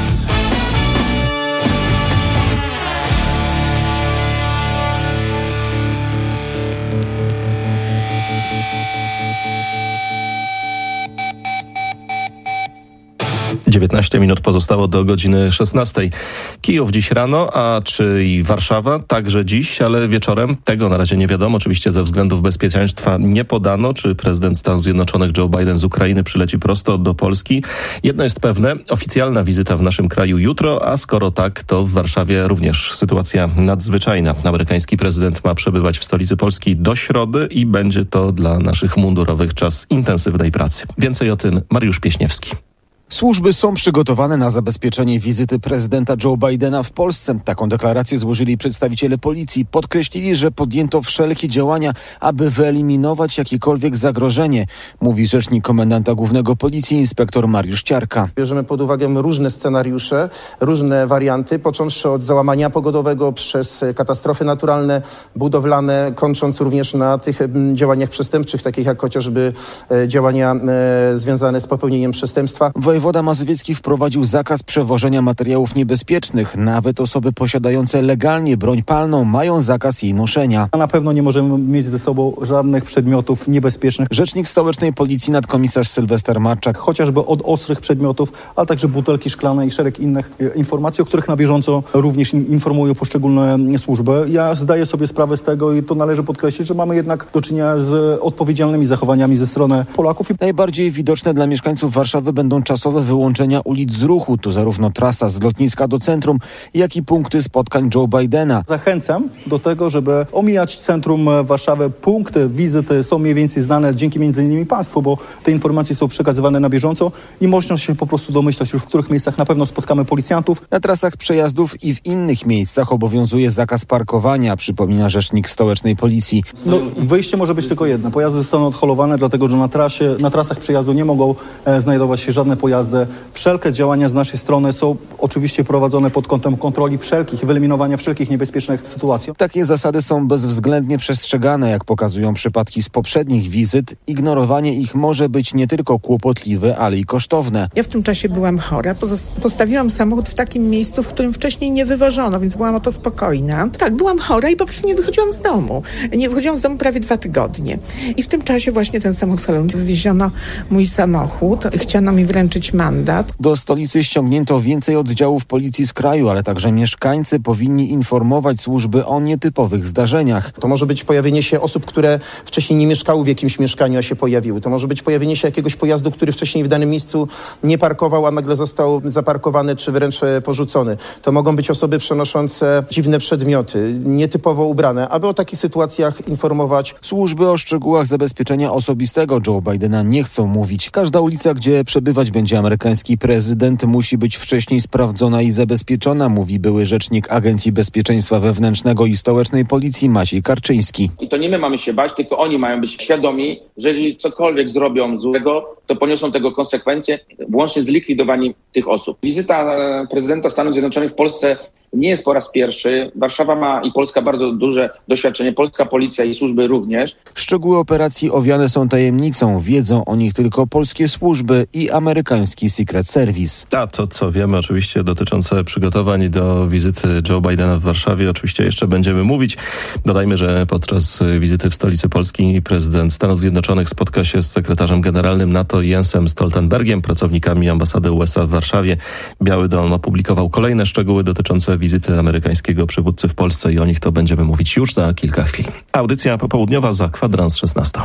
Dziewiętnaście minut pozostało do godziny 16. Kijów dziś rano, a czy i Warszawa? Także dziś, ale wieczorem. Tego na razie nie wiadomo. Oczywiście ze względów bezpieczeństwa nie podano, czy prezydent Stanów Zjednoczonych Joe Biden z Ukrainy przyleci prosto do Polski. Jedno jest pewne, oficjalna wizyta w naszym kraju jutro, a skoro tak, to w Warszawie również sytuacja nadzwyczajna. Amerykański prezydent ma przebywać w stolicy Polski do środy i będzie to dla naszych mundurowych czas intensywnej pracy. Więcej o tym Mariusz Pieśniewski. Służby są przygotowane na zabezpieczenie wizyty prezydenta Joe Bidena w Polsce. Taką deklarację złożyli przedstawiciele policji. Podkreślili, że podjęto wszelkie działania, aby wyeliminować jakiekolwiek zagrożenie, mówi rzecznik komendanta głównego policji inspektor Mariusz Ciarka. Bierzemy pod uwagę różne scenariusze, różne warianty, począwszy od załamania pogodowego przez katastrofy naturalne, budowlane, kończąc również na tych działaniach przestępczych, takich jak chociażby działania związane z popełnieniem przestępstwa. Wojewoda mazowiecki wprowadził zakaz przewożenia materiałów niebezpiecznych. Nawet osoby posiadające legalnie broń palną mają zakaz jej noszenia. Na pewno nie możemy mieć ze sobą żadnych przedmiotów niebezpiecznych. Rzecznik stołecznej policji nadkomisarz Sylwester Marczak. Chociażby od ostrych przedmiotów, ale także butelki szklane i szereg innych informacji, o których na bieżąco również informują poszczególne służby. Ja zdaję sobie sprawę z tego i to należy podkreślić, że mamy jednak do czynienia z odpowiedzialnymi zachowaniami ze strony Polaków. Najbardziej widoczne dla mieszkańców Warszawy będą czasowe wyłączenia ulic z ruchu. To zarówno trasa z lotniska do centrum, jak i punkty spotkań Joe Bidena. Zachęcam do tego, żeby omijać centrum Warszawy. Punkty wizyty są mniej więcej znane dzięki m.in. państwu, bo te informacje są przekazywane na bieżąco i można się po prostu domyślać już, w których miejscach na pewno spotkamy policjantów. Na trasach przejazdów i w innych miejscach obowiązuje zakaz parkowania, przypomina rzecznik stołecznej policji. Wyjście może być tylko jedno. Pojazdy zostaną odholowane, dlatego że na trasach przejazdu nie mogą znajdować się żadne pojazdy. Wszelkie działania z naszej strony są oczywiście prowadzone pod kątem kontroli wszelkich, wyeliminowania wszelkich niebezpiecznych sytuacji. Takie zasady są bezwzględnie przestrzegane, jak pokazują przypadki z poprzednich wizyt. Ignorowanie ich może być nie tylko kłopotliwe, ale i kosztowne. Ja w tym czasie byłam chora. Postawiłam samochód w takim miejscu, w którym wcześniej nie wywożono, więc byłam o to spokojna. Tak, byłam chora i po prostu nie wychodziłam z domu. Nie wychodziłam z domu prawie 2 tygodnie. I w tym czasie właśnie ten samochód salonu wywieziono mój samochód. Chciano mi wręczyć mandat. Do stolicy ściągnięto więcej oddziałów policji z kraju, ale także mieszkańcy powinni informować służby o nietypowych zdarzeniach. To może być pojawienie się osób, które wcześniej nie mieszkały w jakimś mieszkaniu, a się pojawiły. To może być pojawienie się jakiegoś pojazdu, który wcześniej w danym miejscu nie parkował, a nagle został zaparkowany czy wręcz porzucony. To mogą być osoby przenoszące dziwne przedmioty, nietypowo ubrane, aby o takich sytuacjach informować. Służby o szczegółach zabezpieczenia osobistego Joe Bidena nie chcą mówić. Każda ulica, gdzie przebywać będzie amerykański prezydent, musi być wcześniej sprawdzona i zabezpieczona, mówi były rzecznik Agencji Bezpieczeństwa Wewnętrznego i Stołecznej Policji Maciej Karczyński. I to nie my mamy się bać, tylko oni mają być świadomi, że jeżeli cokolwiek zrobią złego, to poniosą tego konsekwencje, włącznie z likwidowaniem tych osób. Wizyta prezydenta Stanów Zjednoczonych w Polsce nie jest po raz pierwszy. Warszawa ma i Polska bardzo duże doświadczenie. Polska policja i służby również. Szczegóły operacji owiane są tajemnicą. Wiedzą o nich tylko polskie służby i amerykański Secret Service. A to, co wiemy oczywiście dotyczące przygotowań do wizyty Joe Bidena w Warszawie, oczywiście jeszcze będziemy mówić. Dodajmy, że podczas wizyty w stolicy Polski prezydent Stanów Zjednoczonych spotka się z sekretarzem generalnym NATO Jensem Stoltenbergiem, pracownikami ambasady USA w Warszawie. Biały Dom opublikował kolejne szczegóły dotyczące wizyty amerykańskiego przywódcy w Polsce i o nich to będziemy mówić już za kilka chwil. Audycja popołudniowa za kwadrans 16.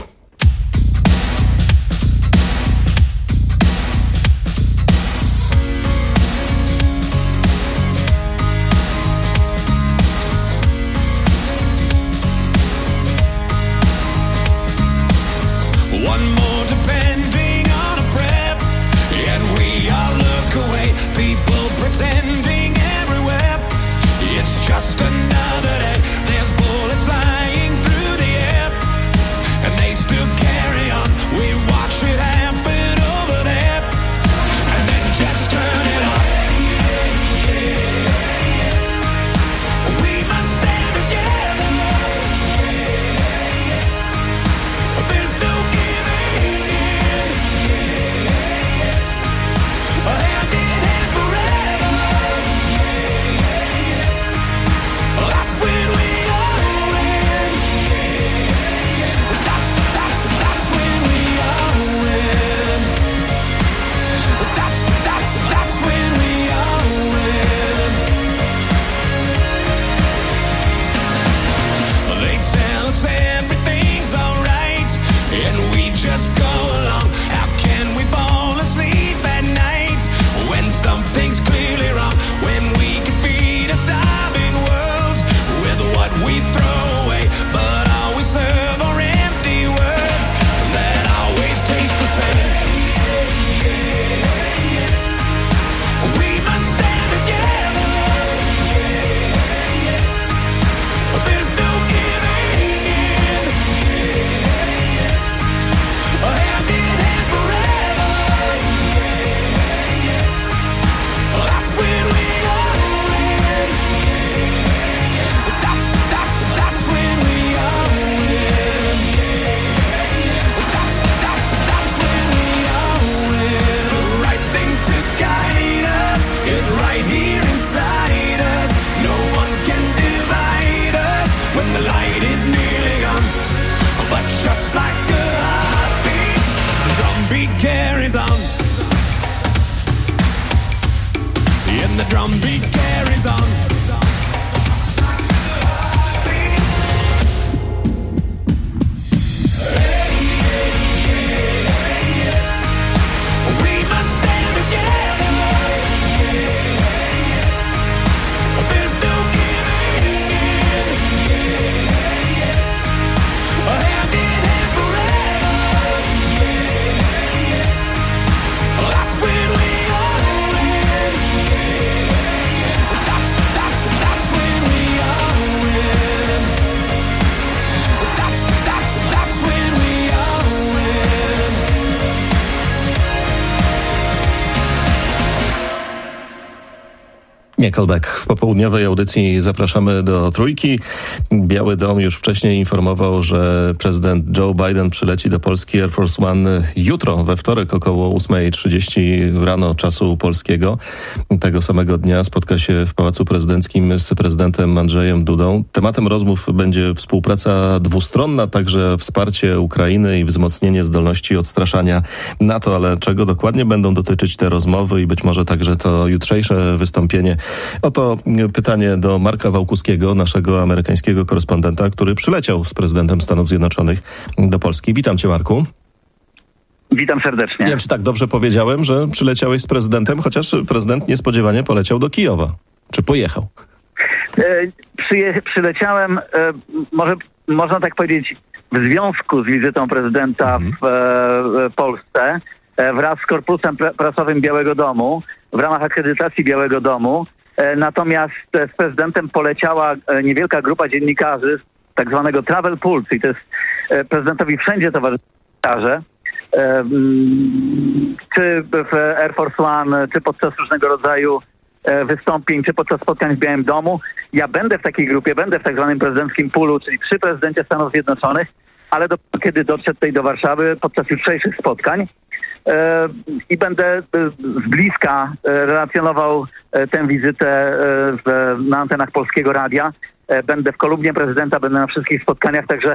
Nickelback. W popołudniowej audycji zapraszamy do Trójki. Biały Dom już wcześniej informował, że prezydent Joe Biden przyleci do Polski Air Force One jutro, we wtorek około 8:30 rano czasu polskiego. Tego samego dnia spotka się w Pałacu Prezydenckim z prezydentem Andrzejem Dudą. Tematem rozmów będzie współpraca dwustronna, także wsparcie Ukrainy i wzmocnienie zdolności odstraszania NATO. Ale czego dokładnie będą dotyczyć te rozmowy i być może także to jutrzejsze wystąpienie? Oto pytanie do Marka Wałkuskiego, naszego amerykańskiego korespondenta, który przyleciał z prezydentem Stanów Zjednoczonych do Polski. Witam cię, Marku. Witam serdecznie. Nie wiem, czy tak dobrze powiedziałem, że przyleciałeś z prezydentem, chociaż prezydent niespodziewanie poleciał do Kijowa. Czy pojechał? Przyleciałem, może można tak powiedzieć, w związku z wizytą prezydenta w Polsce, wraz z korpusem prasowym Białego Domu, w ramach akredytacji Białego Domu. Natomiast z prezydentem poleciała niewielka grupa dziennikarzy z tak zwanego Travel Pulse i to jest prezydentowi wszędzie towarzyszą dziennikarze, czy w Air Force One, czy podczas różnego rodzaju wystąpień, czy podczas spotkań w Białym Domu. Ja będę w takiej grupie, będę w tak zwanym prezydenckim poolu, czyli przy prezydencie Stanów Zjednoczonych, ale kiedy dotrze tutaj do Warszawy podczas jutrzejszych spotkań i będę z bliska relacjonował tę wizytę na antenach Polskiego Radia. Będę w kolumnie prezydenta, będę na wszystkich spotkaniach, także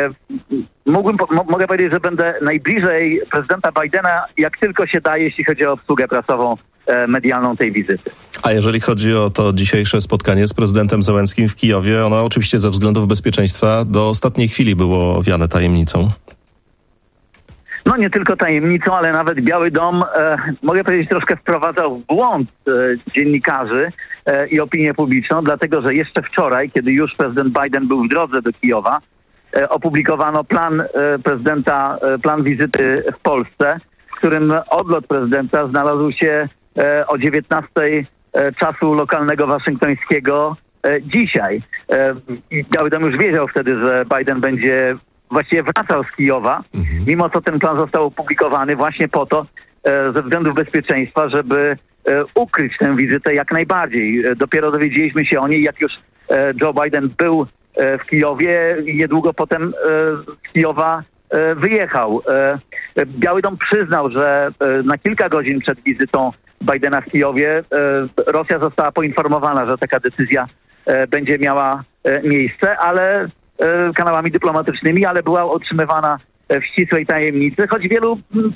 mogę powiedzieć, że będę najbliżej prezydenta Bidena, jak tylko się da, jeśli chodzi o obsługę prasową, medialną tej wizyty. A jeżeli chodzi o to dzisiejsze spotkanie z prezydentem Zełenskim w Kijowie, ono oczywiście ze względów bezpieczeństwa do ostatniej chwili było owiane tajemnicą. No nie tylko tajemnicą, ale nawet Biały Dom, mogę powiedzieć, troszkę wprowadzał w błąd dziennikarzy i opinię publiczną, dlatego że jeszcze wczoraj, kiedy już prezydent Biden był w drodze do Kijowa, opublikowano plan wizyty w Polsce, w którym odlot prezydenta znalazł się o 19 czasu lokalnego waszyngtońskiego dzisiaj. Biały Dom już wiedział wtedy, że Biden będzie właściwie wracał z Kijowa, mimo co ten plan został opublikowany właśnie po to, ze względów bezpieczeństwa, żeby ukryć tę wizytę jak najbardziej. Dopiero dowiedzieliśmy się o niej, jak już Joe Biden był w Kijowie i niedługo potem z Kijowa wyjechał. Biały Dom przyznał, że na kilka godzin przed wizytą Bidena w Kijowie Rosja została poinformowana, że taka decyzja będzie miała miejsce, ale kanałami dyplomatycznymi, ale była otrzymywana w ścisłej tajemnicy, choć wiele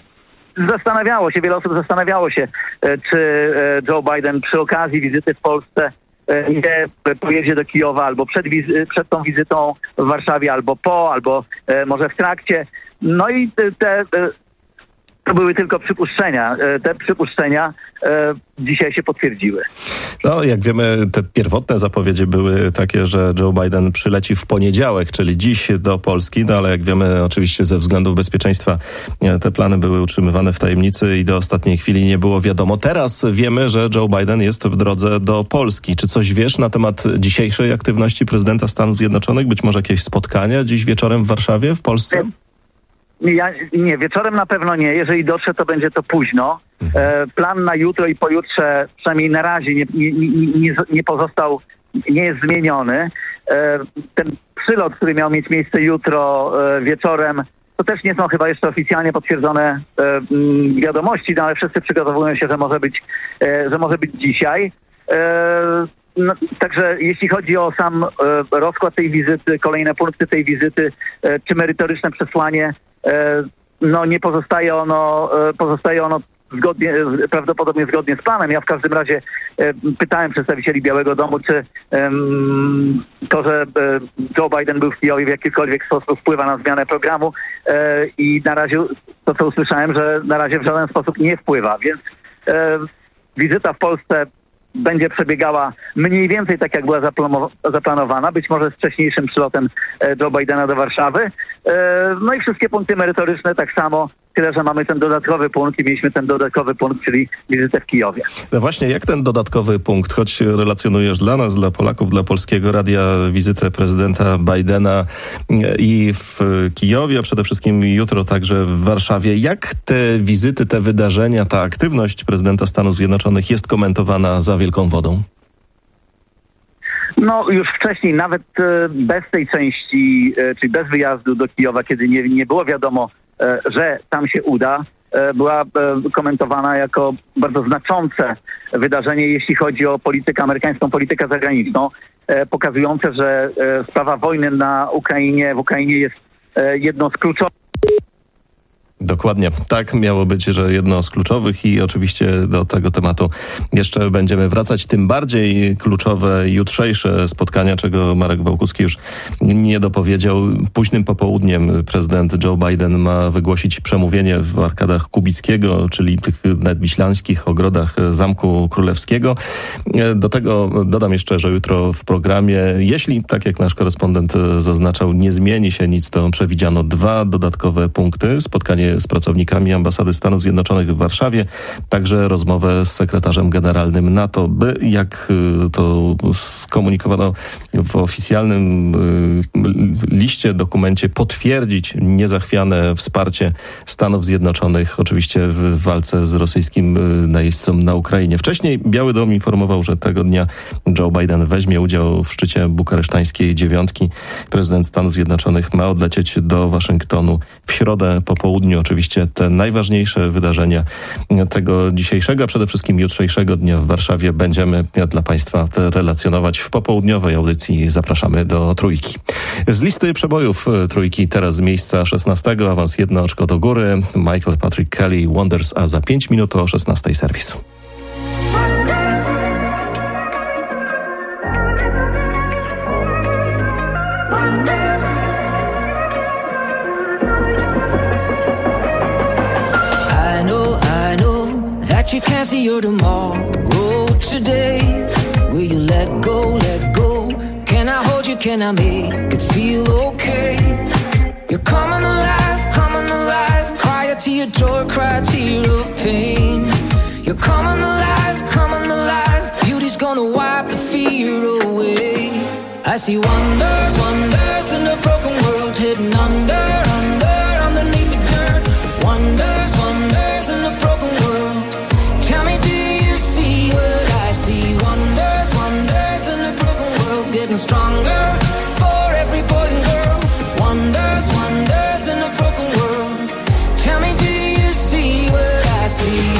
osób zastanawiało się, czy Joe Biden przy okazji wizyty w Polsce nie pojedzie do Kijowa albo przed tą wizytą w Warszawie, albo po, albo może w trakcie. No i to były tylko przypuszczenia. Te przypuszczenia dzisiaj się potwierdziły. No, jak wiemy, te pierwotne zapowiedzi były takie, że Joe Biden przyleci w poniedziałek, czyli dziś do Polski, no ale jak wiemy, oczywiście ze względów bezpieczeństwa te plany były utrzymywane w tajemnicy i do ostatniej chwili nie było wiadomo. Teraz wiemy, że Joe Biden jest w drodze do Polski. Czy coś wiesz na temat dzisiejszej aktywności prezydenta Stanów Zjednoczonych? Być może jakieś spotkania dziś wieczorem w Warszawie, w Polsce? Nie, wieczorem na pewno nie. Jeżeli dotrze, to będzie to późno. Plan na jutro i pojutrze, przynajmniej na razie, nie jest zmieniony. Ten przylot, który miał mieć miejsce jutro wieczorem, to też nie są chyba jeszcze oficjalnie potwierdzone wiadomości, no ale wszyscy przygotowują się, że może być dzisiaj. No, także jeśli chodzi o sam rozkład tej wizyty, kolejne punkty tej wizyty, czy merytoryczne przesłanie, no nie pozostaje ono prawdopodobnie zgodnie z planem. Ja w każdym razie pytałem przedstawicieli Białego Domu, czy to, że Joe Biden był w Kijowie w jakikolwiek sposób wpływa na zmianę programu i na razie to, co usłyszałem, że na razie w żaden sposób nie wpływa, więc wizyta w Polsce będzie przebiegała mniej więcej tak, jak była zaplanowana, być może z wcześniejszym przylotem Joe Bidena do Warszawy. No i wszystkie punkty merytoryczne tak samo, tyle że mamy ten dodatkowy punkt i mieliśmy ten dodatkowy punkt, czyli wizytę w Kijowie. No właśnie, jak ten dodatkowy punkt, choć relacjonujesz dla nas, dla Polaków, dla Polskiego Radia wizytę prezydenta Bidena i w Kijowie, a przede wszystkim jutro także w Warszawie. Jak te wizyty, te wydarzenia, ta aktywność prezydenta Stanów Zjednoczonych jest komentowana za wielką wodą? No już wcześniej, nawet bez tej części, czyli bez wyjazdu do Kijowa, kiedy nie było wiadomo, że tam się uda, była komentowana jako bardzo znaczące wydarzenie, jeśli chodzi o amerykańską politykę zagraniczną, pokazujące, że sprawa wojny w Ukrainie jest jedną z kluczowych. Dokładnie. Tak miało być, że jedno z kluczowych i oczywiście do tego tematu jeszcze będziemy wracać. Tym bardziej kluczowe jutrzejsze spotkania, czego Marek Wałkuski już nie dopowiedział. Późnym popołudniem prezydent Joe Biden ma wygłosić przemówienie w arkadach Kubickiego, czyli tych nadwiślańskich ogrodach Zamku Królewskiego. Do tego dodam jeszcze, że jutro w programie, jeśli, tak jak nasz korespondent zaznaczał, nie zmieni się nic, to przewidziano 2 dodatkowe punkty. Spotkanie z pracownikami Ambasady Stanów Zjednoczonych w Warszawie, także rozmowę z sekretarzem generalnym NATO, by, jak to skomunikowano w oficjalnym liście, dokumencie, potwierdzić niezachwiane wsparcie Stanów Zjednoczonych, oczywiście w walce z rosyjskim najeźdźcą na Ukrainie. Wcześniej Biały Dom informował, że tego dnia Joe Biden weźmie udział w szczycie bukaresztańskiej 9. Prezydent Stanów Zjednoczonych ma odlecieć do Waszyngtonu w środę po południu. Oczywiście te najważniejsze wydarzenia tego dzisiejszego, a przede wszystkim jutrzejszego dnia w Warszawie będziemy dla Państwa relacjonować w popołudniowej audycji. Zapraszamy do Trójki. Z listy przebojów Trójki teraz z miejsca 16. Awans 1 oczko do góry. Michael Patrick Kelly, Wonders, a za 5 minut o 16 serwis. You can't see your tomorrow today. Will you let go, let go? Can I hold you, can I make it feel okay? You're coming alive, cry a tear of joy, cry a tear of pain. You're coming alive, beauty's gonna wipe the fear away. I see wonders, wonders in a broken world, hidden under, underneath the dirt. Wonders, wonders in a broken world. Tell me, do you see what I see? Wonders, wonders in a broken world, getting stronger for every boy and girl. Wonders, wonders in a broken world. Tell me, do you see what I see?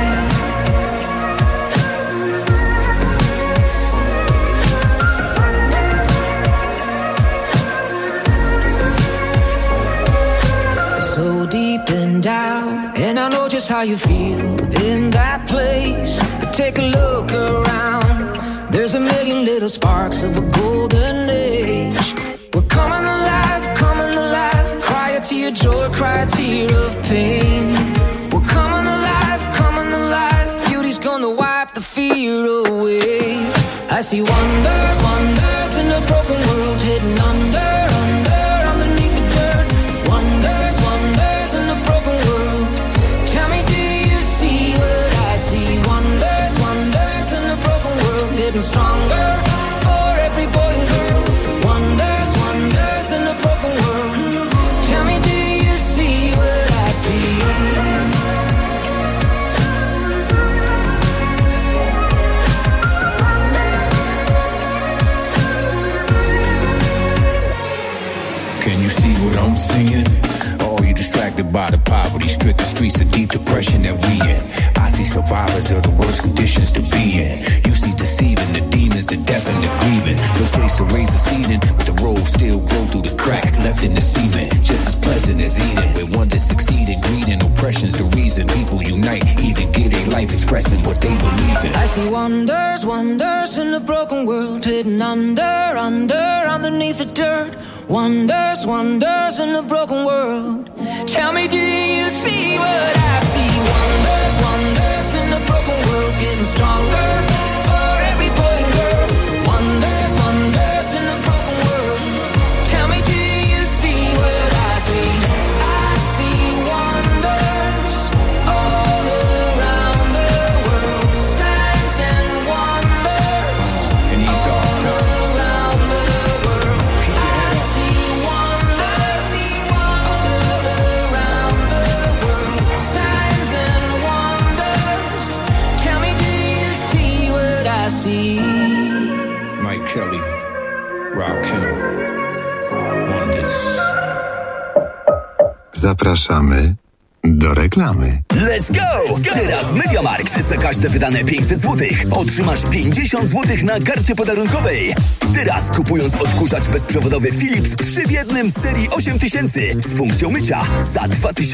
So deep and out, and I know just how you feel in that place. But take a look around, there's a million little sparks of a golden age. We're coming alive, cry a tear of joy, cry a tear of pain. We're coming alive, beauty's gonna wipe the fear away. I see wonders, wonders in a broken world, hidden under, underneath the dirt. Wonders, wonders in a broken world. Tell me, do you see what I see? Wonders, wonders in a broken world, getting stronger for every boy and girl. Wonders, wonders in a broken world. Tell me, do you see what I see? Can you see what I'm seeing? Oh, you distracted by the poverty-stricken streets of deep depression that we in. I see survivors of the worst conditions to be in. You see deceiving the demons, the death and the grieving. No place to raise a seeding, but the road still grow through the crack left in the cement. Just as pleasant as eating. When one that succeeded, greed and oppression's the reason people unite, even get a life expressing what they believe in. I see wonders, wonders in a broken world, hidden under, underneath the dirt. Wonders, wonders in a broken world. Tell me, do you see what I see? Wonders, wonders in a broken world, getting stronger for every boy and girl. Wonders, wonders in a broken world. Tell me, do you see what I see? I see wonders all around the world. Signs and wonders in these dark times. Signs and wonders. Tell me, do you see Kelly, Rob Kennel, Wonders. Zapraszamy do reklamy. Let's go! Teraz w MediaMarkt za każde wydane 500 zł otrzymasz 50 zł na karcie podarunkowej. Teraz kupując odkurzacz bezprzewodowy Philips 3 w 1 z serii 8000 z funkcją mycia za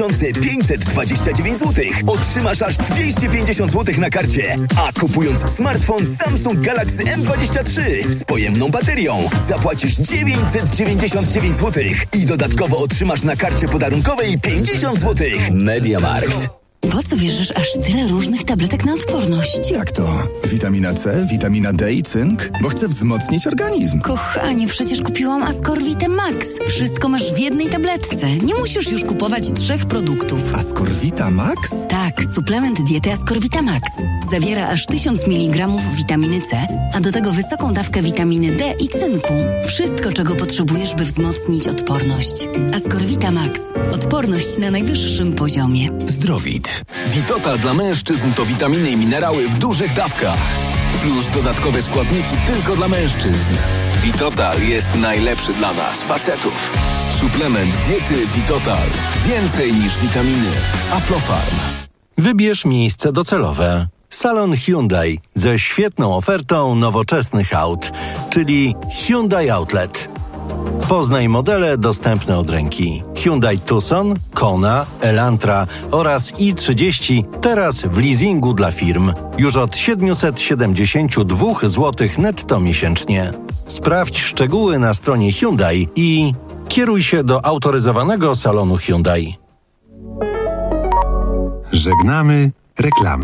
2529 zł otrzymasz aż 250 zł na karcie. A kupując smartfon Samsung Galaxy M23 z pojemną baterią zapłacisz 999 zł i dodatkowo otrzymasz na karcie podarunkowej 50 zł. MediaMarkt. Po co bierzesz aż tyle różnych tabletek na odporność? Jak to? Witamina C, witamina D i cynk? Bo chcę wzmocnić organizm. Kochanie, przecież kupiłam Ascorvitę Max. Wszystko masz w jednej tabletce. Nie musisz już kupować 3 produktów. Ascorvita Max? Tak, suplement diety Ascorvita Max. Zawiera aż 1000 mg witaminy C, a do tego wysoką dawkę witaminy D i cynku. Wszystko, czego potrzebujesz, by wzmocnić odporność. Ascorvita Max. Odporność na najwyższym poziomie. Zdrowit. Vitotal dla mężczyzn to witaminy i minerały w dużych dawkach. Plus dodatkowe składniki tylko dla mężczyzn. Vitotal jest najlepszy dla nas, facetów. Suplement diety Vitotal. Więcej niż witaminy. Aflofarm. Wybierz miejsce docelowe. Salon Hyundai ze świetną ofertą nowoczesnych aut, czyli Hyundai Outlet. Poznaj modele dostępne od ręki. Hyundai Tucson, Kona, Elantra oraz i30 teraz w leasingu dla firm. Już od 772 zł netto miesięcznie. Sprawdź szczegóły na stronie Hyundai i kieruj się do autoryzowanego salonu Hyundai. Żegnamy reklamy.